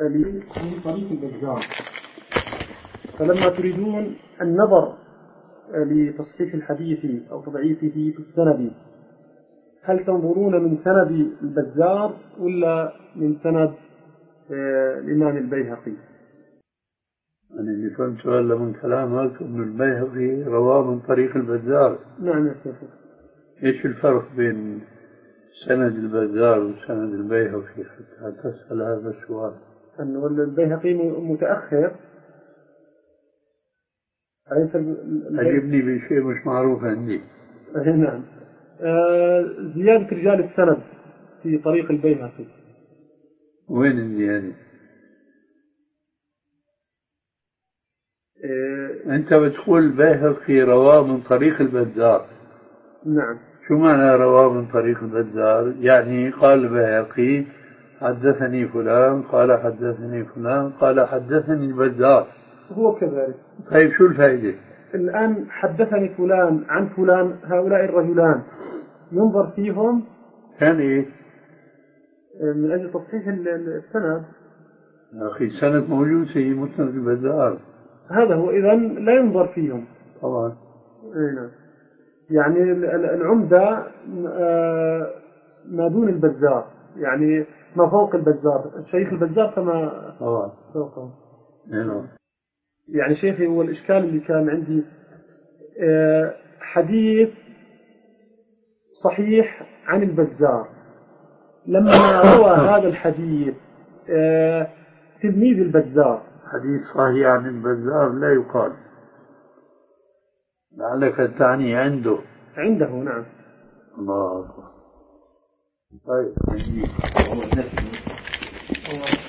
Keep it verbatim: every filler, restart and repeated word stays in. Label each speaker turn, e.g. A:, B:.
A: من طريق البزار، فلما تريدون النظر لتصحيح الحديث أو تضعيفه في السند، هل تنظرون من سند البزار ولا من سند الإمام البيهقي؟
B: أنا اللي فهمت هلا من كلامك أن البيهقي رواه من طريق البزار.
A: نعم يا شيخ.
B: إيش الفرق بين سند البزار وسند البيهقي حتى تسأل هذا السؤال؟
A: أنه البيهقي متأخر.
B: أجبني بشيء مش معروف عندي.
A: نعم. آه زيادة رجال السند في طريق البيهقي.
B: وين الزيادة؟
A: آه
B: أنت بتقول البيهقي رواه من طريق البزار.
A: نعم.
B: شو معنى رواه من طريق البزار؟ يعني قال البيهقي حدثني فلان قال حدثني فلان قال حدثني البزار.
A: هو كذلك.
B: طيب شو الفائدة؟
A: الآن حدثني فلان عن فلان، هؤلاء الرجلان ينظر فيهم
B: كان إيه؟
A: من أجل تصحيح السند.
B: يا أخي السند موجود في مسند البزار.
A: هذا هو، إذن لا ينظر فيهم
B: طبعا.
A: نعم. يعني العمدة ما دون البزار، يعني ما فوق البزار، الشيخ البزار فما فوقه.
B: نعم.
A: يعني شيخي هو الإشكال اللي كان عندي حديث صحيح عن البزار، لما روى هذا الحديث تلميذ البزار.
B: حديث صحيح عن البزار لا يقال، لعلك تعني عنده.
A: عنده نعم.
B: الله أكبر. طيب